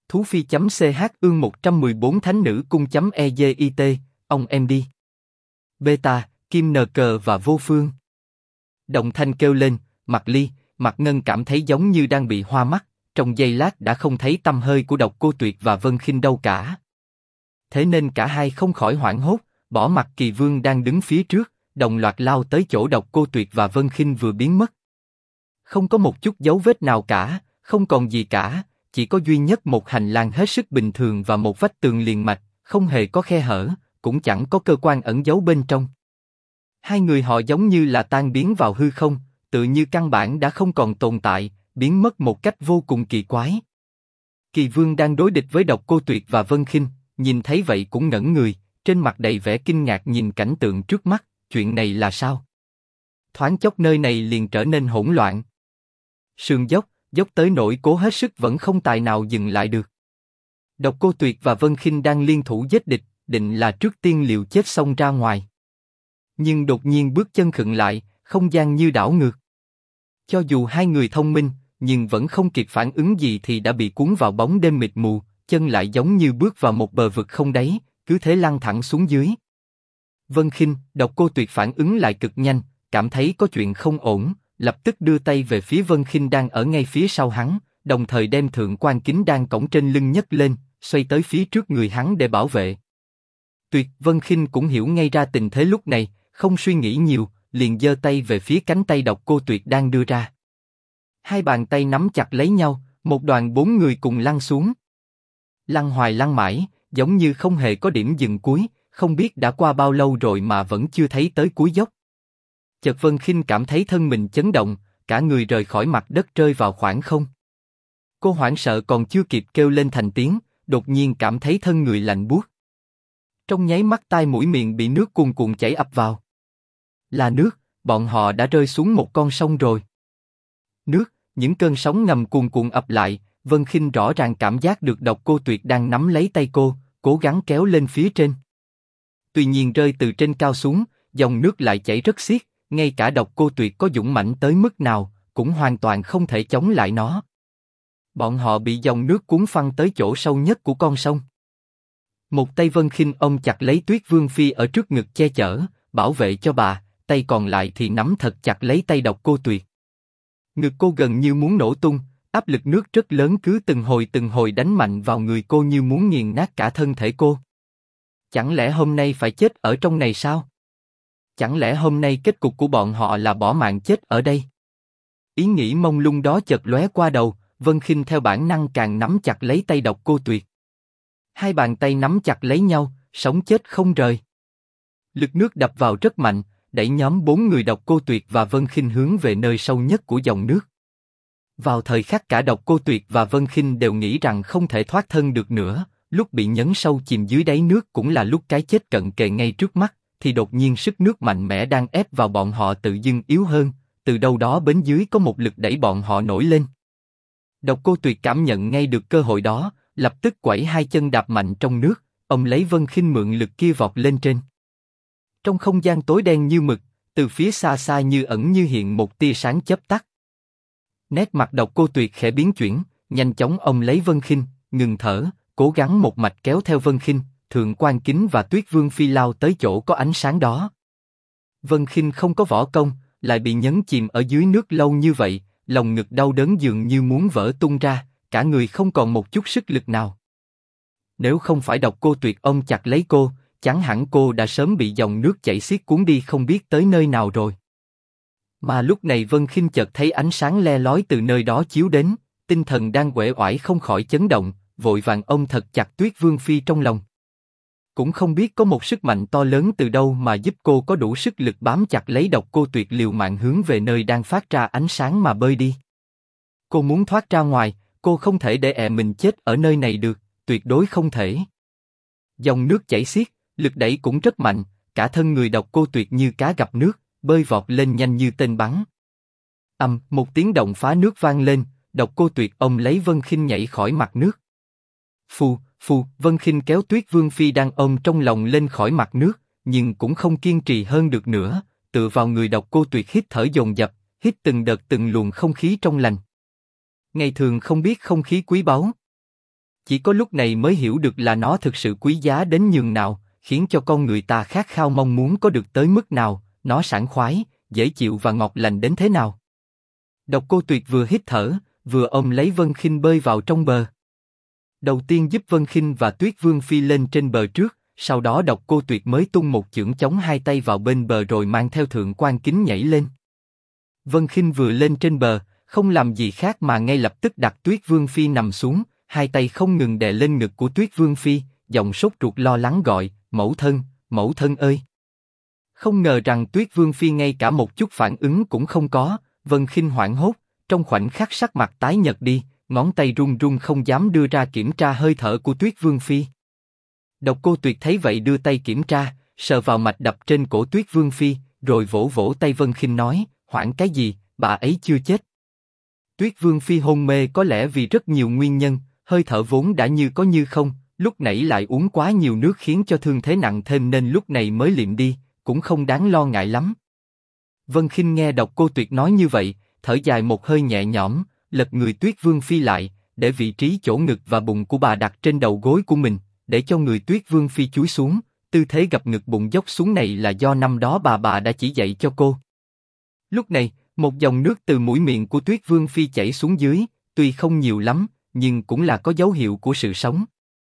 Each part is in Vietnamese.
Thú Phi.ch ương 114 Thánh Nữ Cung.ezit, ông em đi. Beta, Kim Nờ Cờ và Vô Phương. Đồng thanh kêu lên, Mạc Ly, Mạc Ngân cảm thấy giống như đang bị hoa mắt, trong giây lát đã không thấy tăm hơi của Độc Cô Tuyệt và Vân Khinh đâu cả. Thế nên cả hai không khỏi hoảng hốt, bỏ mặc Kỳ Vương đang đứng phía trước, đồng loạt lao tới chỗ Độc Cô Tuyệt và Vân Khinh vừa biến mất. Không có một chút dấu vết nào cả, không còn gì cả, chỉ có duy nhất một hành lang hết sức bình thường và một vách tường liền mạch, không hề có khe hở, cũng chẳng có cơ quan ẩn giấu bên trong. Hai người họ giống như là tan biến vào hư không, tự như căn bản đã không còn tồn tại, biến mất một cách vô cùng kỳ quái. Kỳ Vương đang đối địch với Độc Cô Tuyệt và Vân Khinh, nhìn thấy vậy cũng ngẩn người, trên mặt đầy vẻ kinh ngạc nhìn cảnh tượng trước mắt, chuyện này là sao? Thoáng chốc nơi này liền trở nên hỗn loạn. Sườn dốc, dốc tới nỗi cố hết sức vẫn không tài nào dừng lại được. Độc Cô Tuyệt và Vân Khinh đang liên thủ giết địch, định là trước tiên liều chết xông ra ngoài. Nhưng đột nhiên bước chân khựng lại, không gian như đảo ngược. Cho dù hai người thông minh, nhưng vẫn không kịp phản ứng gì thì đã bị cuốn vào bóng đêm mịt mù, chân lại giống như bước vào một bờ vực không đáy, cứ thế lăn thẳng xuống dưới. Vân Khinh, Độc Cô Tuyệt phản ứng lại cực nhanh, cảm thấy có chuyện không ổn, lập tức đưa tay về phía Vân Khinh đang ở ngay phía sau hắn, đồng thời đem thượng quan kính đang cõng trên lưng nhấc lên, xoay tới phía trước người hắn để bảo vệ. Tuyệt, Vân Khinh cũng hiểu ngay ra tình thế lúc này, không suy nghĩ nhiều, liền giơ tay về phía cánh tay Độc Cô Tuyệt đang đưa ra. Hai bàn tay nắm chặt lấy nhau, một đoàn bốn người cùng lăn xuống. Lăn hoài lăn mãi, giống như không hề có điểm dừng cuối, không biết đã qua bao lâu rồi mà vẫn chưa thấy tới cuối dốc. Chợt Vân Khinh cảm thấy thân mình chấn động, cả người rời khỏi mặt đất rơi vào khoảng không. Cô hoảng sợ còn chưa kịp kêu lên thành tiếng, đột nhiên cảm thấy thân người lạnh buốt. Trong nháy mắt tai mũi miệng bị nước cuồn cuộn chảy ập vào. Là nước, bọn họ đã rơi xuống một con sông rồi. Nước, những cơn sóng ngầm cuồn cuộn ập lại, Vân Khinh rõ ràng cảm giác được Độc Cô Tuyệt đang nắm lấy tay cô, cố gắng kéo lên phía trên. Tuy nhiên rơi từ trên cao xuống, dòng nước lại chảy rất xiết, ngay cả Độc Cô Tuyệt có dũng mãnh tới mức nào, cũng hoàn toàn không thể chống lại nó. Bọn họ bị dòng nước cuốn phăng tới chỗ sâu nhất của con sông. Một tay Vân Khinh ôm chặt lấy Tuyết Vương Phi ở trước ngực che chở, bảo vệ cho bà, tay còn lại thì nắm thật chặt lấy tay Độc Cô Tuyệt. Ngực cô gần như muốn nổ tung, áp lực nước rất lớn cứ từng hồi đánh mạnh vào người cô như muốn nghiền nát cả thân thể cô. Chẳng lẽ hôm nay phải chết ở trong này sao? Chẳng lẽ hôm nay kết cục của bọn họ là bỏ mạng chết ở đây? Ý nghĩ mông lung đó chợt lóe qua đầu, Vân Khinh theo bản năng càng nắm chặt lấy tay Độc Cô Tuyệt. Hai bàn tay nắm chặt lấy nhau, sống chết không rời. Lực nước đập vào rất mạnh, đẩy nhóm bốn người Độc Cô Tuyệt và Vân Khinh hướng về nơi sâu nhất của dòng nước. Vào thời khắc cả Độc Cô Tuyệt và Vân Khinh đều nghĩ rằng không thể thoát thân được nữa, lúc bị nhấn sâu chìm dưới đáy nước cũng là lúc cái chết cận kề ngay trước mắt, thì đột nhiên sức nước mạnh mẽ đang ép vào bọn họ tự dưng yếu hơn, từ đâu đó bên dưới có một lực đẩy bọn họ nổi lên. Độc Cô Tuyệt cảm nhận ngay được cơ hội đó, lập tức quẩy hai chân đạp mạnh trong nước, ông lấy Vân Khinh mượn lực kia vọt lên trên. Trong không gian tối đen như mực, từ phía xa xa như ẩn như hiện một tia sáng chớp tắt. Nét mặt Độc Cô Tuyệt khẽ biến chuyển, nhanh chóng ông lấy Vân Khinh, ngừng thở, cố gắng một mạch kéo theo Vân Khinh, Thượng quan Kính và Tuyết Vương Phi lao tới chỗ có ánh sáng đó. Vân Khinh không có võ công, lại bị nhấn chìm ở dưới nước lâu như vậy, lòng ngực đau đớn dường như muốn vỡ tung ra, cả người không còn một chút sức lực nào. Nếu không phải Độc Cô Tuyệt ôm chặt lấy cô, chẳng hẳn cô đã sớm bị dòng nước chảy xiết cuốn đi không biết tới nơi nào rồi. Mà lúc này Vân Khinh chợt thấy ánh sáng le lói từ nơi đó chiếu đến, tinh thần đang uể oải không khỏi chấn động, vội vàng ôm thật chặt Tuyết Vương Phi trong lòng. Cũng không biết có một sức mạnh to lớn từ đâu mà giúp cô có đủ sức lực bám chặt lấy Độc Cô Tuyệt liều mạng hướng về nơi đang phát ra ánh sáng mà bơi đi. Cô muốn thoát ra ngoài, cô không thể để mình chết ở nơi này được, tuyệt đối không thể. Dòng nước chảy xiết, lực đẩy cũng rất mạnh, cả thân người Độc Cô Tuyệt như cá gặp nước, bơi vọt lên nhanh như tên bắn. Một tiếng động phá nước vang lên, Độc Cô Tuyệt ôm lấy Vân Khinh nhảy khỏi mặt nước. Phù, Vân Khinh kéo Tuyết Vương Phi đang ôm trong lòng lên khỏi mặt nước, nhưng cũng không kiên trì hơn được nữa, tựa vào người Độc Cô Tuyệt hít thở dồn dập, hít từng đợt từng luồng không khí trong lành. Ngày thường không biết không khí quý báu. Chỉ có lúc này mới hiểu được là nó thực sự quý giá đến nhường nào, khiến cho con người ta khát khao mong muốn có được tới mức nào, nó sảng khoái, dễ chịu và ngọt lành đến thế nào. Độc Cô Tuyệt vừa hít thở, vừa ôm lấy Vân Khinh bơi vào trong bờ. Đầu tiên giúp Vân Khinh và Tuyết Vương Phi lên trên bờ trước, sau đó Độc Cô Tuyệt mới tung một chưởng chống hai tay vào bên bờ rồi mang theo Thượng Quan Kính nhảy lên. Vân Khinh vừa lên trên bờ, không làm gì khác mà ngay lập tức đặt Tuyết Vương Phi nằm xuống, hai tay không ngừng đè lên ngực của Tuyết Vương Phi, giọng sốt ruột lo lắng gọi, mẫu thân ơi. Không ngờ rằng Tuyết Vương Phi ngay cả một chút phản ứng cũng không có, Vân Khinh hoảng hốt, trong khoảnh khắc sắc mặt tái nhợt đi, ngón tay run run không dám đưa ra kiểm tra hơi thở của Tuyết Vương Phi. Độc Cô Tuyệt thấy vậy đưa tay kiểm tra, sờ vào mạch đập trên cổ Tuyết Vương Phi, rồi vỗ vỗ tay Vân Khinh nói, hoảng cái gì, bà ấy chưa chết. Tuyết Vương Phi hôn mê có lẽ vì rất nhiều nguyên nhân, hơi thở vốn đã như có như không, lúc nãy lại uống quá nhiều nước khiến cho thương thế nặng thêm nên lúc này mới liệm đi, cũng không đáng lo ngại lắm. Vân Khinh nghe Độc Cô Tuyệt nói như vậy, thở dài một hơi nhẹ nhõm, lật người Tuyết Vương Phi lại, để vị trí chỗ ngực và bụng của bà đặt trên đầu gối của mình, để cho người Tuyết Vương Phi chúi xuống, tư thế gập ngực bụng dốc xuống này là do năm đó bà đã chỉ dạy cho cô. Lúc này, một dòng nước từ mũi miệng của Tuyết Vương Phi chảy xuống dưới, tuy không nhiều lắm, nhưng cũng là có dấu hiệu của sự sống.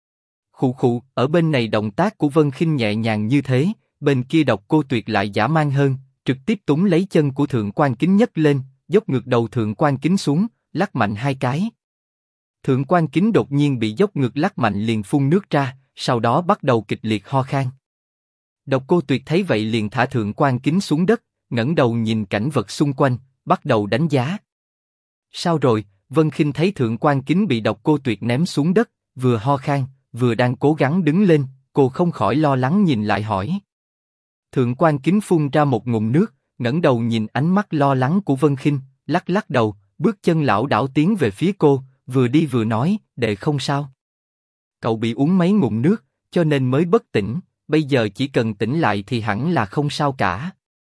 Khụ khụ, ở bên này động tác của Vân Khinh nhẹ nhàng như thế, bên kia Độc Cô Tuyệt lại dã man hơn, trực tiếp túm lấy chân của Thượng Quan Kính nhấc lên, dốc ngược đầu Thượng Quan Kính xuống, lắc mạnh hai cái. Thượng Quan Kính đột nhiên bị dốc ngược lắc mạnh liền phun nước ra, sau đó bắt đầu kịch liệt ho khan. Độc Cô Tuyệt thấy vậy liền thả Thượng Quan Kính xuống đất, ngẩng đầu nhìn cảnh vật xung quanh, bắt đầu đánh giá. Sao rồi? Vân Khinh thấy Thượng Quan Kính bị Độc Cô Tuyệt ném xuống đất, vừa ho khan, vừa đang cố gắng đứng lên, cô không khỏi lo lắng nhìn lại hỏi. Thượng Quan Kính phun ra một ngụm nước, ngẩng đầu nhìn ánh mắt lo lắng của Vân Khinh, lắc lắc đầu, bước chân lảo đảo tiến về phía cô, vừa đi vừa nói, đệ không sao. Cậu bị uống mấy ngụm nước, cho nên mới bất tỉnh, bây giờ chỉ cần tỉnh lại thì hẳn là không sao cả.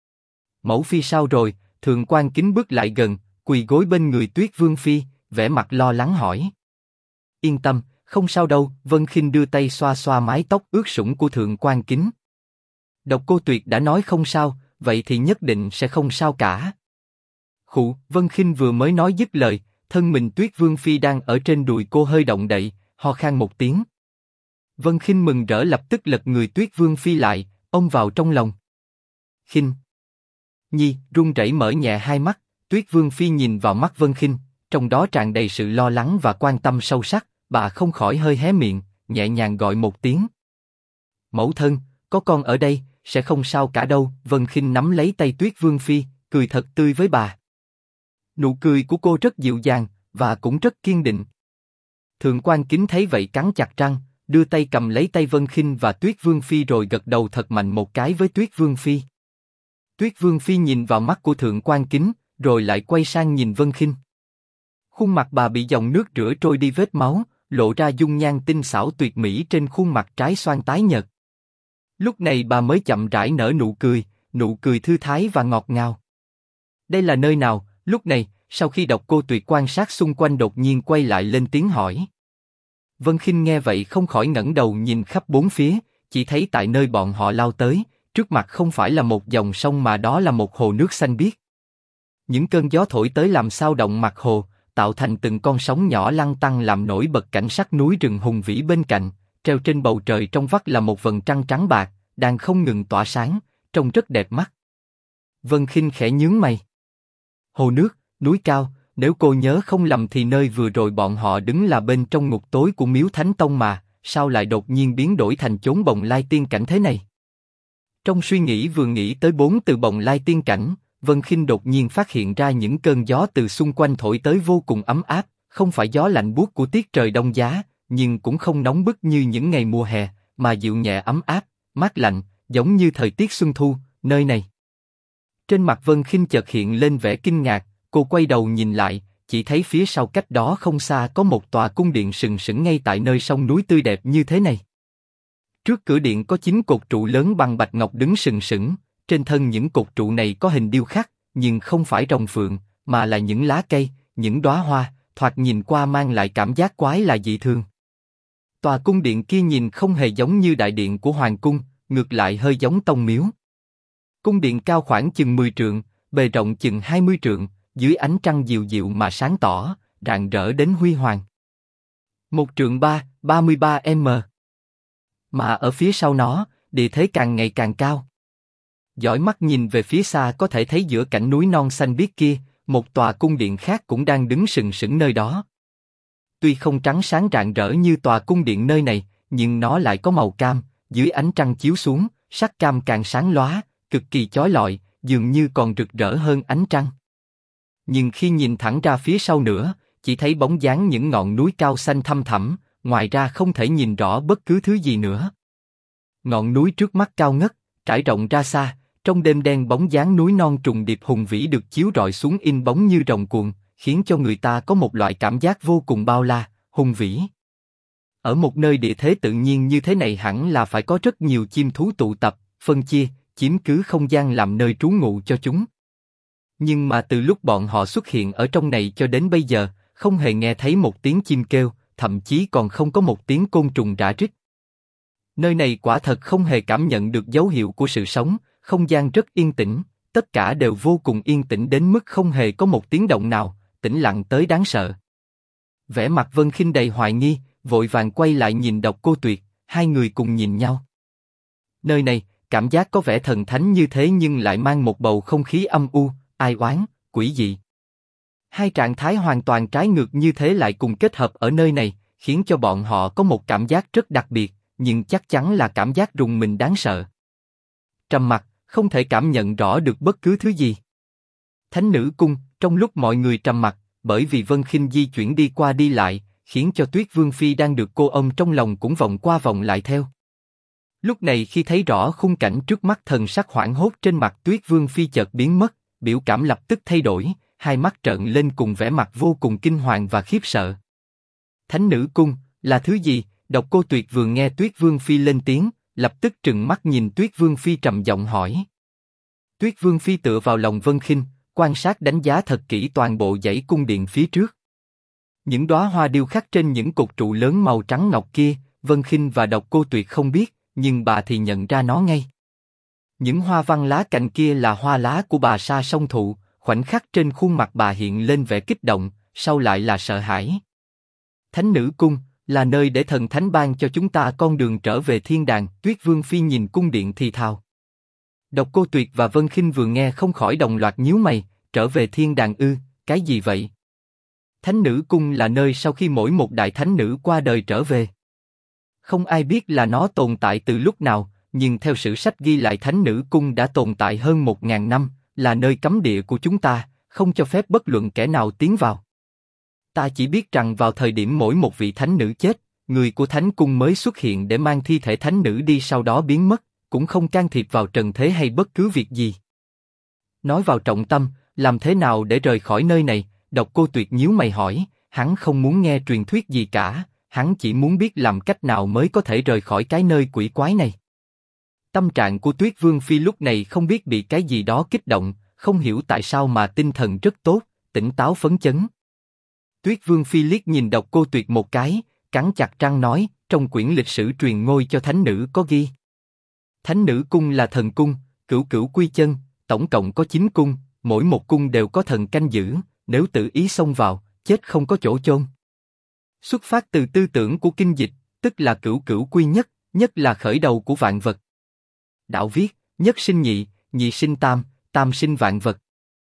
Mẫu phi sao rồi? Thượng Quan Kính bước lại gần, quỳ gối bên người Tuyết Vương Phi, vẻ mặt lo lắng hỏi. Yên tâm, không sao đâu. Vân Khinh đưa tay xoa xoa mái tóc ướt sũng của Thượng Quan Kính. Độc Cô Tuyệt đã nói không sao, vậy thì nhất định sẽ không sao cả. Khụ, Vân Khinh vừa mới nói dứt lời, thân mình Tuyết Vương Phi đang ở trên đùi cô hơi động đậy, ho khan một tiếng. Vân Khinh mừng rỡ lập tức lật người Tuyết Vương Phi lại, ôm vào trong lòng. Khinh Nhi run rẩy mở nhẹ hai mắt, Tuyết Vương Phi nhìn vào mắt Vân Khinh, trong đó tràn đầy sự lo lắng và quan tâm sâu sắc, bà không khỏi hơi hé miệng, nhẹ nhàng gọi một tiếng. Mẫu thân, có con ở đây, sẽ không sao cả đâu. Vân Khinh nắm lấy tay Tuyết Vương Phi, cười thật tươi với bà. Nụ cười của cô rất dịu dàng, và cũng rất kiên định. Thượng Quan Kính thấy vậy cắn chặt răng, đưa tay cầm lấy tay Vân Khinh và Tuyết Vương Phi rồi gật đầu thật mạnh một cái với Tuyết Vương Phi. Tuyết Vương Phi nhìn vào mắt của Thượng Quan Kính, rồi lại quay sang nhìn Vân Khinh. Khuôn mặt bà bị dòng nước rửa trôi đi vết máu, lộ ra dung nhan tinh xảo tuyệt mỹ trên khuôn mặt trái xoan tái nhợt. Lúc này bà mới chậm rãi nở nụ cười thư thái và ngọt ngào. Đây là nơi nào? Lúc này, sau khi Độc Cô Tuyệt quan sát xung quanh đột nhiên quay lại lên tiếng hỏi. Vân Khinh nghe vậy không khỏi ngẩng đầu nhìn khắp bốn phía, chỉ thấy tại nơi bọn họ lao tới, trước mặt không phải là một dòng sông mà đó là một hồ nước xanh biếc. Những cơn gió thổi tới làm xao động mặt hồ, tạo thành từng con sóng nhỏ lăn tăn làm nổi bật cảnh sắc núi rừng hùng vĩ bên cạnh. Treo trên bầu trời trong vắt là một vầng trăng trắng bạc, đang không ngừng tỏa sáng, trông rất đẹp mắt. Vân Khinh khẽ nhướng mày. Hồ nước, núi cao, nếu cô nhớ không lầm thì nơi vừa rồi bọn họ đứng là bên trong ngục tối của Miếu Thánh Tông mà, sao lại đột nhiên biến đổi thành chốn bồng lai tiên cảnh thế này? Trong suy nghĩ vừa nghĩ tới 4 từ bồng lai tiên cảnh, Vân Khinh đột nhiên phát hiện ra những cơn gió từ xung quanh thổi tới vô cùng ấm áp, không phải gió lạnh buốt của tiết trời đông giá, nhưng cũng không nóng bức như những ngày mùa hè, mà dịu nhẹ ấm áp, mát lạnh, giống như thời tiết xuân thu, nơi này. Trên mặt Vân Khinh chợt hiện lên vẻ kinh ngạc, cô quay đầu nhìn lại, chỉ thấy phía sau cách đó không xa có một tòa cung điện sừng sững ngay tại nơi sông núi tươi đẹp như thế này. Trước cửa điện có 9 cột trụ lớn bằng bạch ngọc đứng sừng sững, trên thân những cột trụ này có hình điêu khắc, nhưng không phải rồng phượng, mà là những lá cây, những đóa hoa, thoạt nhìn qua mang lại cảm giác quái lạ dị thường. Tòa cung điện kia nhìn không hề giống như đại điện của hoàng cung, ngược lại hơi giống tông miếu. Cung điện cao khoảng chừng 10 trượng, bề rộng chừng 20 trượng, dưới ánh trăng dịu dịu mà sáng tỏ, rạng rỡ đến huy hoàng. 1 trượng 33 m. Mà ở phía sau nó, địa thế càng ngày càng cao. Dõi mắt nhìn về phía xa có thể thấy giữa cảnh núi non xanh biếc kia, một tòa cung điện khác cũng đang đứng sừng sững nơi đó. Tuy không trắng sáng rạng rỡ như tòa cung điện nơi này, nhưng nó lại có màu cam, dưới ánh trăng chiếu xuống, sắc cam càng sáng lóa, cực kỳ chói lọi, dường như còn rực rỡ hơn ánh trăng. Nhưng khi nhìn thẳng ra phía sau nữa, chỉ thấy bóng dáng những ngọn núi cao xanh thăm thẳm, ngoài ra không thể nhìn rõ bất cứ thứ gì nữa. Ngọn núi trước mắt cao ngất, trải rộng ra xa, trong đêm đen bóng dáng núi non trùng điệp hùng vĩ được chiếu rọi xuống in bóng như rồng cuồng, khiến cho người ta có một loại cảm giác vô cùng bao la, hùng vĩ. Ở một nơi địa thế tự nhiên như thế này hẳn là phải có rất nhiều chim thú tụ tập, phân chia, chiếm cứ không gian làm nơi trú ngụ cho chúng. Nhưng mà từ lúc bọn họ xuất hiện ở trong này cho đến bây giờ, không hề nghe thấy một tiếng chim kêu, thậm chí còn không có một tiếng côn trùng rã rít. Nơi này quả thật không hề cảm nhận được dấu hiệu của sự sống, không gian rất yên tĩnh, tất cả đều vô cùng yên tĩnh đến mức không hề có một tiếng động nào, tĩnh lặng tới đáng sợ. Vẻ mặt Vân Khinh đầy hoài nghi, vội vàng quay lại nhìn Độc Cô Tuyệt, hai người cùng nhìn nhau. Nơi này, cảm giác có vẻ thần thánh như thế nhưng lại mang một bầu không khí âm u, ai oán, quỷ dị. Hai trạng thái hoàn toàn trái ngược như thế lại cùng kết hợp ở nơi này, khiến cho bọn họ có một cảm giác rất đặc biệt, nhưng chắc chắn là cảm giác rùng mình đáng sợ. Trầm mặc, không thể cảm nhận rõ được bất cứ thứ gì. Thánh nữ cung, trong lúc mọi người trầm mặc, bởi vì Vân Khinh di chuyển đi qua đi lại, khiến cho Tuyết Vương Phi đang được cô ôm trong lòng cũng vòng qua vòng lại theo. Lúc này khi thấy rõ khung cảnh trước mắt, thần sắc hoảng hốt trên mặt Tuyết Vương Phi chợt biến mất, biểu cảm lập tức thay đổi, hai mắt trợn lên cùng vẻ mặt vô cùng kinh hoàng và khiếp sợ. Thánh nữ cung, là thứ gì? Độc Cô Tuyệt vừa nghe Tuyết Vương Phi lên tiếng, lập tức trừng mắt nhìn Tuyết Vương Phi trầm giọng hỏi. Tuyết Vương Phi tựa vào lòng Vân Khinh, quan sát đánh giá thật kỹ toàn bộ dãy cung điện phía trước. Những đóa hoa điêu khắc trên những cột trụ lớn màu trắng ngọc kia, Vân Khinh và Độc Cô Tuyệt không biết, nhưng bà thì nhận ra nó ngay. Những hoa văn lá cành kia là hoa lá của bà Sa Song Thụ, khoảnh khắc trên khuôn mặt bà hiện lên vẻ kích động, sau lại là sợ hãi. Thánh nữ cung là nơi để thần thánh ban cho chúng ta con đường trở về thiên đàng. Tuyết Vương Phi nhìn cung điện thì thào. Độc Cô Tuyệt và Vân Khinh vừa nghe không khỏi đồng loạt nhíu mày, trở về thiên đàng ư? Cái gì vậy? Thánh nữ cung là nơi sau khi mỗi một đại thánh nữ qua đời trở về. Không ai biết là nó tồn tại từ lúc nào, nhưng theo sử sách ghi lại thánh nữ cung đã tồn tại hơn 1000 năm, là nơi cấm địa của chúng ta, không cho phép bất luận kẻ nào tiến vào. Ta chỉ biết rằng vào thời điểm mỗi một vị thánh nữ chết, người của thánh cung mới xuất hiện để mang thi thể thánh nữ đi, sau đó biến mất, cũng không can thiệp vào trần thế hay bất cứ việc gì. Nói vào trọng tâm, làm thế nào để rời khỏi nơi này? Độc Cô Tuyệt nhíu mày hỏi, hắn không muốn nghe truyền thuyết gì cả, hắn chỉ muốn biết làm cách nào mới có thể rời khỏi cái nơi quỷ quái này. Tâm trạng của Tuyết Vương Phi lúc này không biết bị cái gì đó kích động, không hiểu tại sao mà tinh thần rất tốt, tỉnh táo phấn chấn. Tuyết Vương Phi liếc nhìn Độc Cô Tuyệt một cái, cắn chặt răng nói, trong quyển lịch sử truyền ngôi cho thánh nữ có ghi. Thánh nữ cung là thần cung, cửu cửu quy chân, tổng cộng có 9 cung, mỗi một cung đều có thần canh giữ, nếu tự ý xông vào, chết không có chỗ chôn. Xuất phát từ tư tưởng của kinh dịch, tức là cửu cửu quy nhất, nhất là khởi đầu của vạn vật. Đạo viết, nhất sinh nhị, nhị sinh tam, tam sinh vạn vật.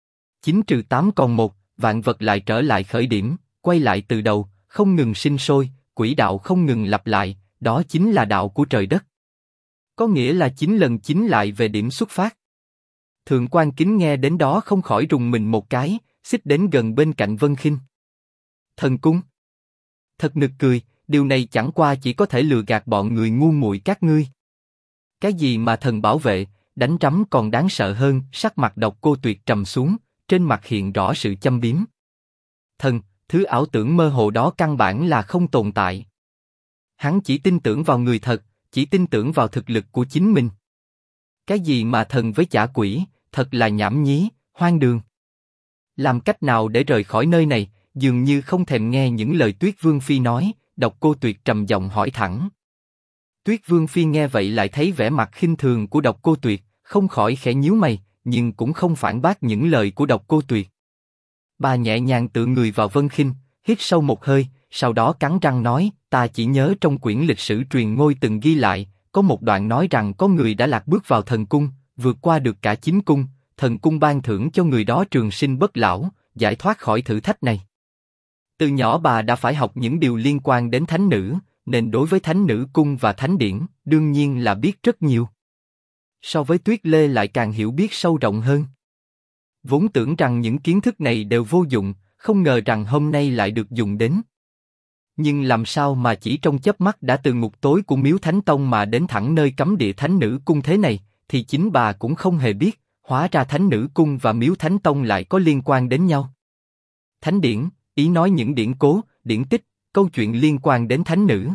9 trừ 8 còn 1, vạn vật lại trở lại khởi điểm, quay lại từ đầu, không ngừng sinh sôi, quỹ đạo không ngừng lặp lại, đó chính là đạo của trời đất. Có nghĩa là 9 lần 9 lại về điểm xuất phát. Thượng quan Kính nghe đến đó không khỏi rùng mình một cái, xích đến gần bên cạnh Vân Khinh. Thần cung? Thật nực cười, điều này chẳng qua chỉ có thể lừa gạt bọn người ngu muội các ngươi. Cái gì mà thần bảo vệ, đánh trắm còn đáng sợ hơn. Sắc mặt Độc Cô Tuyệt trầm xuống, trên mặt hiện rõ sự châm biếm. Thần, thứ ảo tưởng mơ hồ đó căn bản là không tồn tại. Hắn chỉ tin tưởng vào người thật, chỉ tin tưởng vào thực lực của chính mình. Cái gì mà thần với chả quỷ, thật là nhảm nhí, hoang đường. Làm cách nào để rời khỏi nơi này? Dường như không thèm nghe những lời Tuyết Vương Phi nói, Độc Cô Tuyệt trầm giọng hỏi thẳng. Tuyết Vương Phi nghe vậy lại thấy vẻ mặt khinh thường của Độc Cô Tuyệt, không khỏi khẽ nhíu mày, nhưng cũng không phản bác những lời của Độc Cô Tuyệt. Bà nhẹ nhàng tựa người vào Vân Khinh, hít sâu một hơi, sau đó cắn răng nói, ta chỉ nhớ trong quyển lịch sử truyền ngôi từng ghi lại, có một đoạn nói rằng có người đã lạc bước vào thần cung, vượt qua được cả 9 cung, thần cung ban thưởng cho người đó trường sinh bất lão, giải thoát khỏi thử thách này. Từ nhỏ bà đã phải học những điều liên quan đến thánh nữ, nên đối với thánh nữ cung và thánh điển, đương nhiên là biết rất nhiều. So với Tuyết Lê lại càng hiểu biết sâu rộng hơn. Vốn tưởng rằng những kiến thức này đều vô dụng, không ngờ rằng hôm nay lại được dùng đến. Nhưng làm sao mà chỉ trong chớp mắt đã từ ngục tối của Miếu Thánh Tông mà đến thẳng nơi cấm địa thánh nữ cung thế này, thì chính bà cũng không hề biết, hóa ra thánh nữ cung và Miếu Thánh Tông lại có liên quan đến nhau. Thánh điển, ý nói những điển cố, điển tích, câu chuyện liên quan đến thánh nữ.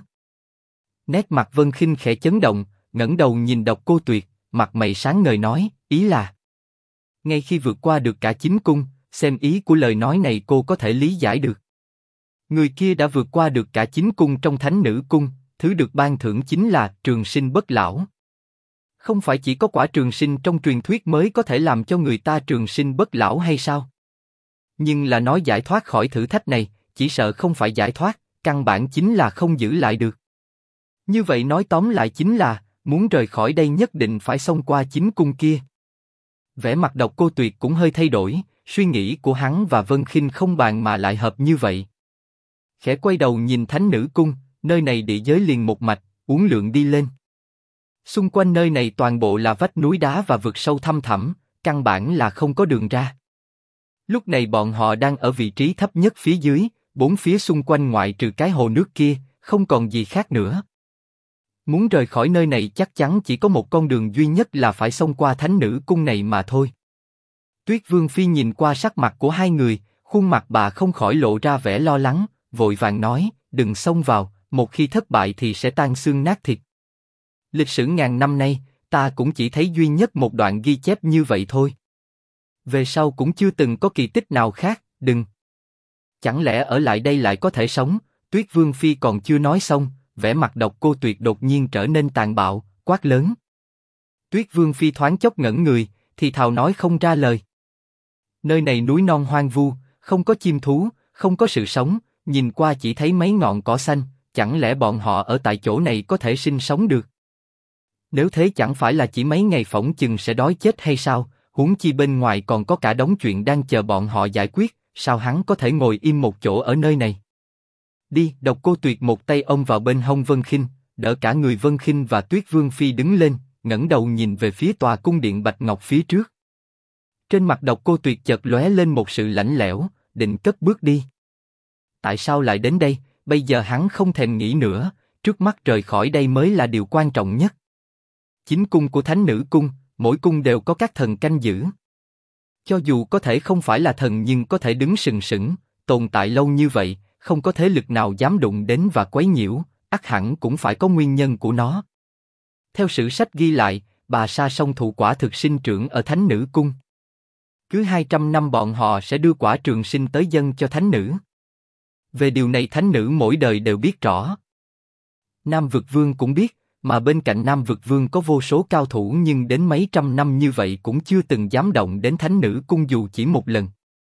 Nét mặt Vân Khinh khẽ chấn động, ngẩng đầu nhìn Độc Cô Tuyệt, mặt mày sáng ngời nói, ý là ngay khi vượt qua được cả 9 cung, xem ý của lời nói này cô có thể lý giải được. Người kia đã vượt qua được cả 9 cung trong thánh nữ cung, thứ được ban thưởng chính là trường sinh bất lão. Không phải chỉ có quả trường sinh trong truyền thuyết mới có thể làm cho người ta trường sinh bất lão hay sao? Nhưng là nói giải thoát khỏi thử thách này, chỉ sợ không phải giải thoát, căn bản chính là không giữ lại được. Như vậy nói tóm lại chính là, muốn rời khỏi đây nhất định phải xông qua 9 cung kia. Vẻ mặt Độc Cô Tuyệt cũng hơi thay đổi, suy nghĩ của hắn và Vân Khinh không bàn mà lại hợp như vậy. Khẽ quay đầu nhìn thánh nữ cung, nơi này địa giới liền một mạch, uốn lượn đi lên. Xung quanh nơi này toàn bộ là vách núi đá và vực sâu thăm thẳm, căn bản là không có đường ra. Lúc này bọn họ đang ở vị trí thấp nhất phía dưới, bốn phía xung quanh ngoại trừ cái hồ nước kia, không còn gì khác nữa. Muốn rời khỏi nơi này chắc chắn chỉ có một con đường duy nhất là phải xông qua thánh nữ cung này mà thôi. Tuyết Vương Phi nhìn qua sắc mặt của hai người, khuôn mặt bà không khỏi lộ ra vẻ lo lắng, vội vàng nói, đừng xông vào, một khi thất bại thì sẽ tan xương nát thịt. Lịch sử ngàn năm nay, ta cũng chỉ thấy duy nhất một đoạn ghi chép như vậy thôi. Về sau cũng chưa từng có kỳ tích nào khác, đừng. Chẳng lẽ ở lại đây lại có thể sống? Tuyết Vương Phi còn chưa nói xong, vẻ mặt Độc Cô Tuyệt đột nhiên trở nên tàn bạo, quát lớn. Tuyết Vương Phi thoáng chốc ngẩn người, thì thào nói không ra lời. Nơi này núi non hoang vu, không có chim thú, không có sự sống, nhìn qua chỉ thấy mấy ngọn cỏ xanh, chẳng lẽ bọn họ ở tại chỗ này có thể sinh sống được? Nếu thế chẳng phải là chỉ mấy ngày phỏng chừng sẽ đói chết hay sao? Huống chi bên ngoài còn có cả đống chuyện đang chờ bọn họ giải quyết, sao hắn có thể ngồi im một chỗ ở nơi này? Đi, Độc Cô Tuyệt một tay ôm vào bên hông Vân Khinh, đỡ cả người Vân Khinh và Tuyết Vương Phi đứng lên, ngẩng đầu nhìn về phía tòa cung điện bạch ngọc phía trước. Trên mặt Độc Cô Tuyệt chợt lóe lên một sự lạnh lẽo, định cất bước đi. Tại sao lại đến đây? Bây giờ hắn không thèm nghĩ nữa, trước mắt rời khỏi đây mới là điều quan trọng nhất. 9 cung của Thánh Nữ Cung, mỗi cung đều có các thần canh giữ. Cho dù có thể không phải là thần nhưng có thể đứng sừng sững, tồn tại lâu như vậy, không có thế lực nào dám đụng đến và quấy nhiễu, ắt hẳn cũng phải có nguyên nhân của nó. Theo sử sách ghi lại, bà Sa Song thụ quả thực sinh trưởng ở Thánh Nữ Cung. Cứ 200 năm bọn họ sẽ đưa quả trường sinh tới dâng cho thánh nữ. Về điều này thánh nữ mỗi đời đều biết rõ. Nam Vực Vương cũng biết, mà bên cạnh Nam Vực Vương có vô số cao thủ nhưng đến mấy trăm năm như vậy cũng chưa từng dám động đến thánh nữ cung dù chỉ một lần.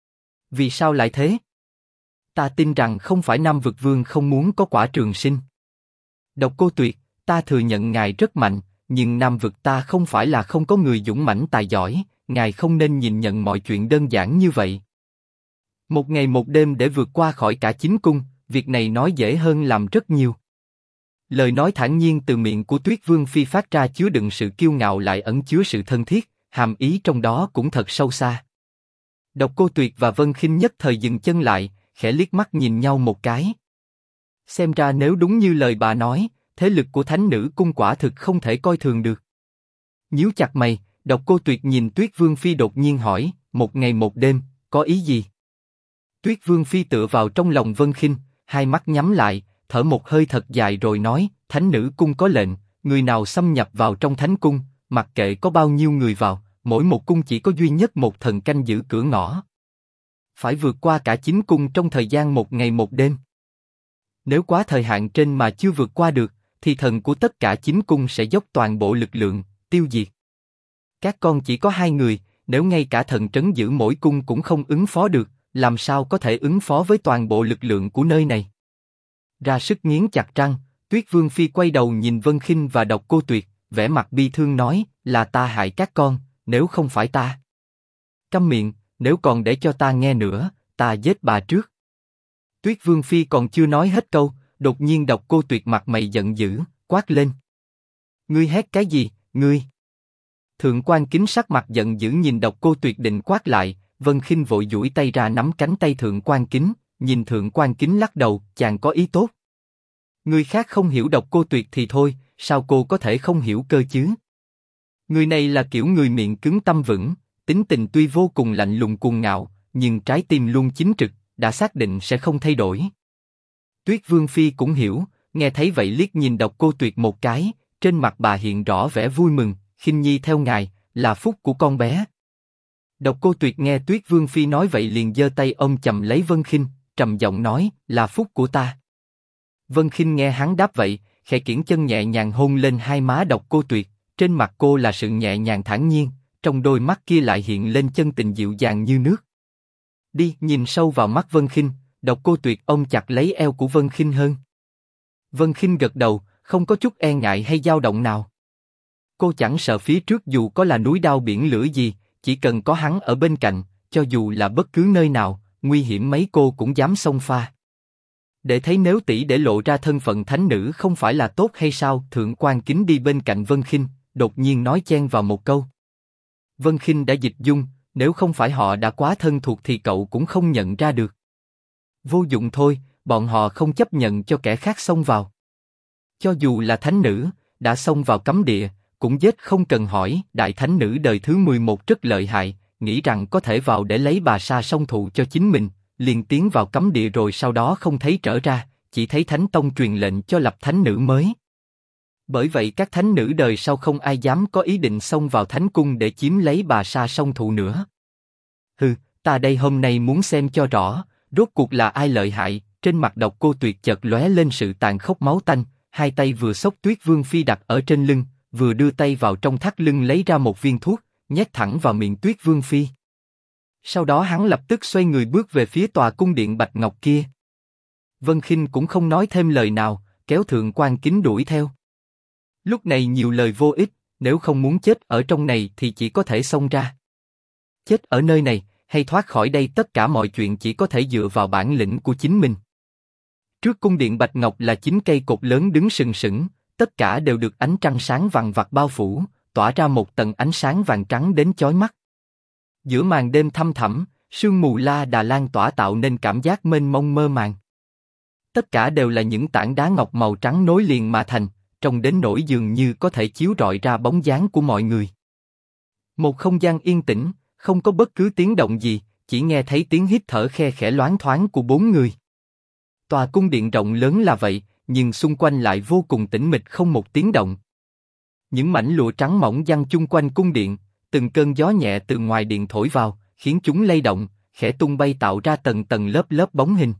Vì sao lại thế? Ta tin rằng không phải Nam Vực Vương không muốn có quả trường sinh. Độc Cô Tuyệt, ta thừa nhận ngài rất mạnh, nhưng Nam Vực ta không phải là không có người dũng mãnh tài giỏi, ngài không nên nhìn nhận mọi chuyện đơn giản như vậy. Một ngày một đêm để vượt qua khỏi cả 9 cung, việc này nói dễ hơn làm rất nhiều. Lời nói thản nhiên từ miệng của Tuyết Vương Phi phát ra chứa đựng sự kiêu ngạo lại ẩn chứa sự thân thiết, hàm ý trong đó cũng thật sâu xa. Độc Cô Tuyệt và Vân Khinh nhất thời dừng chân lại, khẽ liếc mắt nhìn nhau một cái. Xem ra nếu đúng như lời bà nói, thế lực của Thánh Nữ Cung quả thực không thể coi thường được. Nhíu chặt mày, Độc Cô Tuyệt nhìn Tuyết Vương Phi đột nhiên hỏi, một ngày một đêm, có ý gì? Tuyết Vương Phi tựa vào trong lòng Vân Khinh, hai mắt nhắm lại, thở một hơi thật dài rồi nói, Thánh Nữ Cung có lệnh, người nào xâm nhập vào trong Thánh Cung, mặc kệ có bao nhiêu người vào, mỗi một cung chỉ có duy nhất một thần canh giữ cửa ngõ. Phải vượt qua cả 9 cung trong thời gian một ngày một đêm. Nếu quá thời hạn trên mà chưa vượt qua được, thì thần của tất cả 9 cung sẽ dốc toàn bộ lực lượng, tiêu diệt. Các con chỉ có 2 người, nếu ngay cả thần trấn giữ mỗi cung cũng không ứng phó được, làm sao có thể ứng phó với toàn bộ lực lượng của nơi này? Ra sức nghiến chặt răng, Tuyết Vương Phi quay đầu nhìn Vân Khinh và Độc Cô Tuyệt, vẻ mặt bi thương nói, là ta hại các con, nếu không phải ta. Câm miệng, nếu còn để cho ta nghe nữa, ta giết bà trước. Tuyết Vương Phi còn chưa nói hết câu, đột nhiên Độc Cô Tuyệt mặt mày giận dữ, quát lên. Ngươi hét cái gì, ngươi? Thượng quan Kính sắc mặt giận dữ nhìn Độc Cô Tuyệt định quát lại, Vân Khinh vội duỗi tay ra nắm cánh tay Thượng quan Kính, nhìn Thượng quan Kính lắc đầu, chàng có ý tốt. Người khác không hiểu Độc Cô Tuyệt thì thôi, sao cô có thể không hiểu cơ chứ? Người này là kiểu người miệng cứng tâm vững, tính tình tuy vô cùng lạnh lùng cuồng ngạo, nhưng trái tim luôn chính trực, đã xác định sẽ không thay đổi. Tuyết Vương Phi cũng hiểu, nghe thấy vậy liếc nhìn Độc Cô Tuyệt một cái, trên mặt bà hiện rõ vẻ vui mừng, Khinh Nhi theo ngài, là phúc của con bé. Độc Cô Tuyệt nghe Tuyết Vương Phi nói vậy liền giơ tay ôm chầm lấy Vân Khinh, trầm giọng nói, là phúc của ta. Vân Khinh nghe hắn đáp vậy, khẽ kiễng chân nhẹ nhàng hôn lên hai má Độc Cô Tuyệt, trên mặt cô là sự nhẹ nhàng thản nhiên, trong đôi mắt kia lại hiện lên chân tình dịu dàng như nước. Đi, nhìn sâu vào mắt Vân Khinh, Độc Cô Tuyệt ôm chặt lấy eo của Vân Khinh hơn. Vân Khinh gật đầu, không có chút e ngại hay dao động nào. Cô chẳng sợ phía trước dù có là núi đao biển lửa gì, chỉ cần có hắn ở bên cạnh, cho dù là bất cứ nơi nào, nguy hiểm mấy cô cũng dám xông pha. Để thấy nếu tỷ để lộ ra thân phận thánh nữ không phải là tốt hay sao? Thượng quan Kính đi bên cạnh Vân Khinh, đột nhiên nói chen vào một câu. Vân Khinh đã dịch dung, nếu không phải họ đã quá thân thuộc thì cậu cũng không nhận ra được. Vô dụng thôi, bọn họ không chấp nhận cho kẻ khác xông vào. Cho dù là thánh nữ, đã xông vào cấm địa, cũng giết không cần hỏi. Đại thánh nữ đời thứ 11 rất lợi hại, nghĩ rằng có thể vào để lấy bà sa song thụ cho chính mình, liền tiến vào cấm địa rồi sau đó không thấy trở ra, chỉ thấy Thánh Tông truyền lệnh cho lập thánh nữ mới. Bởi vậy các thánh nữ đời sau không ai dám có ý định xông vào thánh cung để chiếm lấy bà sa song thụ nữa. Hừ, ta đây hôm nay muốn xem cho rõ, rốt cuộc là ai lợi hại. Trên mặt Độc Cô Tuyệt chợt lóe lên sự tàn khốc máu tanh, hai tay vừa xốc Tuyết Vương Phi đặt ở trên lưng, vừa đưa tay vào trong thắt lưng lấy ra một viên thuốc, nhét thẳng vào miệng Tuyết Vương Phi. Sau đó hắn lập tức xoay người bước về phía tòa cung điện bạch ngọc kia. Vân Khinh cũng không nói thêm lời nào, kéo Thượng quan Kính đuổi theo. Lúc này nhiều lời vô ích, nếu không muốn chết ở trong này thì chỉ có thể xông ra. Chết ở nơi này, hay thoát khỏi đây, tất cả mọi chuyện chỉ có thể dựa vào bản lĩnh của chính mình. Trước cung điện bạch ngọc là 9 cây cột lớn đứng sừng sững, tất cả đều được ánh trăng sáng vằng vặc bao phủ, tỏa ra một tầng ánh sáng vàng trắng đến chói mắt. Giữa màn đêm thăm thẳm, sương mù la đà lan tỏa tạo nên cảm giác mênh mông mơ màng. Tất cả đều là những tảng đá ngọc màu trắng nối liền mà thành, trông đến nỗi dường như có thể chiếu rọi ra bóng dáng của mọi người. Một không gian yên tĩnh, không có bất cứ tiếng động gì, chỉ nghe thấy tiếng hít thở khe khẽ loáng thoáng của 4 người. Tòa cung điện rộng lớn là vậy, nhưng xung quanh lại vô cùng tĩnh mịch, không một tiếng động. Những mảnh lụa trắng mỏng giăng chung quanh cung điện, từng cơn gió nhẹ từ ngoài điện thổi vào, khiến chúng lay động, khẽ tung bay tạo ra tầng tầng lớp lớp bóng hình.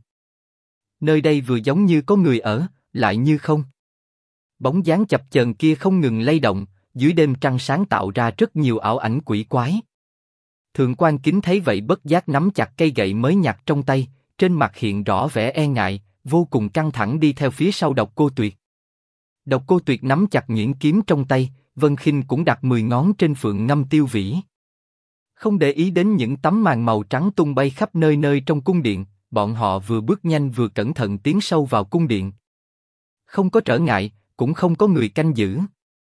Nơi đây vừa giống như có người ở, lại như không. Bóng dáng chập chờn kia không ngừng lay động, dưới đêm trăng sáng tạo ra rất nhiều ảo ảnh quỷ quái. Thượng quan Kính thấy vậy bất giác nắm chặt cây gậy mới nhặt trong tay, trên mặt hiện rõ vẻ e ngại, vô cùng căng thẳng đi theo phía sau Độc Cô Tuyệt. Độc Cô Tuyệt nắm chặt nhuyễn kiếm trong tay, Vân Khinh cũng đặt 10 ngón trên phượng ngâm tiêu vĩ. Không để ý đến những tấm màn màu trắng tung bay khắp nơi nơi trong cung điện, bọn họ vừa bước nhanh vừa cẩn thận tiến sâu vào cung điện. Không có trở ngại, cũng không có người canh giữ.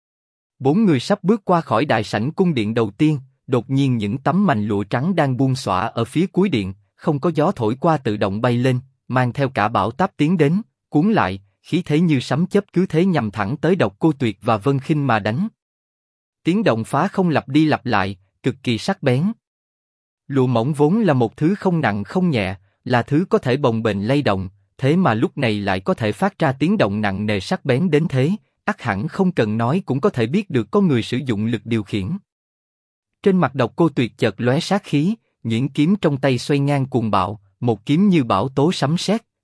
4 người sắp bước qua khỏi đại sảnh cung điện đầu tiên, đột nhiên những tấm mành lụa trắng đang buông xõa ở phía cuối điện, không có gió thổi qua tự động bay lên, mang theo cả bão táp tiến đến, cuốn lại, khí thế như sấm chớp cứ thế nhằm thẳng tới Độc Cô Tuyệt và Vân Khinh mà đánh. Tiếng động phá không lặp đi lặp lại, cực kỳ sắc bén. Lụa mỏng vốn là một thứ không nặng không nhẹ, là thứ có thể bồng bềnh lay động, thế mà lúc này lại có thể phát ra tiếng động nặng nề sắc bén đến thế, ắt hẳn không cần nói cũng có thể biết được có người sử dụng lực điều khiển. Trên mặt Độc Cô Tuyệt chợt lóe sát khí, nhuyễn kiếm trong tay xoay ngang cuồng bạo, một kiếm như bão tố sấm sét,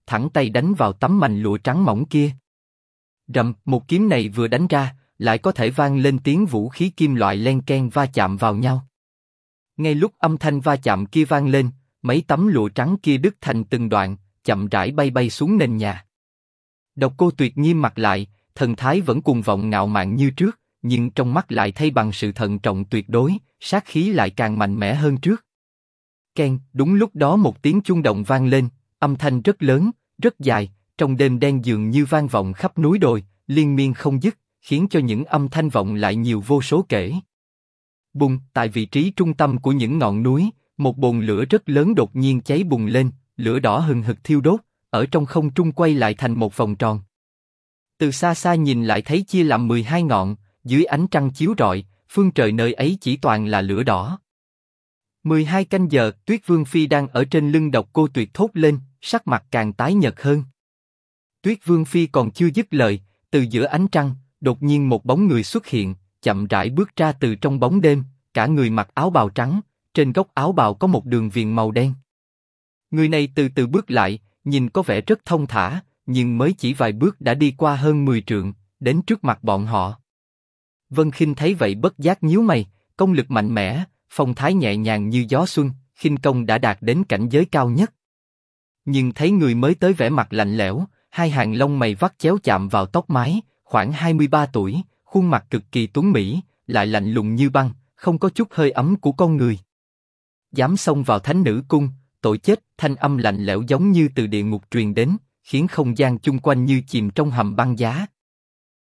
thẳng tay đánh vào tấm mành lụa trắng mỏng kia. Rầm, một kiếm này vừa đánh ra, lại có thể vang lên tiếng vũ khí kim loại len keng va chạm vào nhau. Ngay lúc âm thanh va chạm kia vang lên, mấy tấm lụa trắng kia đứt thành từng đoạn, chậm rãi bay bay xuống nền nhà. Độc Cô Tuyệt nghiêm mặt lại, thần thái vẫn cuồng vọng ngạo mạn như trước, nhưng trong mắt lại thay bằng sự thận trọng tuyệt đối, sát khí lại càng mạnh mẽ hơn trước. Keng, đúng lúc đó một tiếng chuông động vang lên, âm thanh rất lớn, rất dài, trong đêm đen dường như vang vọng khắp núi đồi, liên miên không dứt, khiến cho những âm thanh vọng lại nhiều vô số kể. Bùng, tại vị trí trung tâm của những ngọn núi, một bồn lửa rất lớn đột nhiên cháy bùng lên, lửa đỏ hừng hực thiêu đốt, ở trong không trung quay lại thành một vòng tròn. Từ xa xa nhìn lại thấy chia làm 12 ngọn, dưới ánh trăng chiếu rọi, phương trời nơi ấy chỉ toàn là lửa đỏ. 12 canh giờ, Tuyết Vương Phi đang ở trên lưng Độc Cô Tuyệt thốt lên, sắc mặt càng tái nhợt hơn. Tuyết Vương Phi còn chưa dứt lời, từ giữa ánh trăng, đột nhiên một bóng người xuất hiện, chậm rãi bước ra từ trong bóng đêm, cả người mặc áo bào trắng, trên góc áo bào có một đường viền màu đen. Người này từ từ bước lại, nhìn có vẻ rất thông thả, nhưng mới chỉ vài bước đã đi qua hơn 10 trượng, đến trước mặt bọn họ. Vân Khinh thấy vậy bất giác nhíu mày, công lực mạnh mẽ, phong thái nhẹ nhàng như gió xuân, khinh công đã đạt đến cảnh giới cao nhất. Nhưng thấy người mới tới vẻ mặt lạnh lẽo, hai hàng lông mày vắt chéo chạm vào tóc mái, khoảng 23 tuổi, khuôn mặt cực kỳ tuấn mỹ, lại lạnh lùng như băng, không có chút hơi ấm của con người. Dám xông vào Thánh Nữ Cung, tội chết! Thanh âm lạnh lẽo giống như từ địa ngục truyền đến, khiến không gian chung quanh như chìm trong hầm băng giá,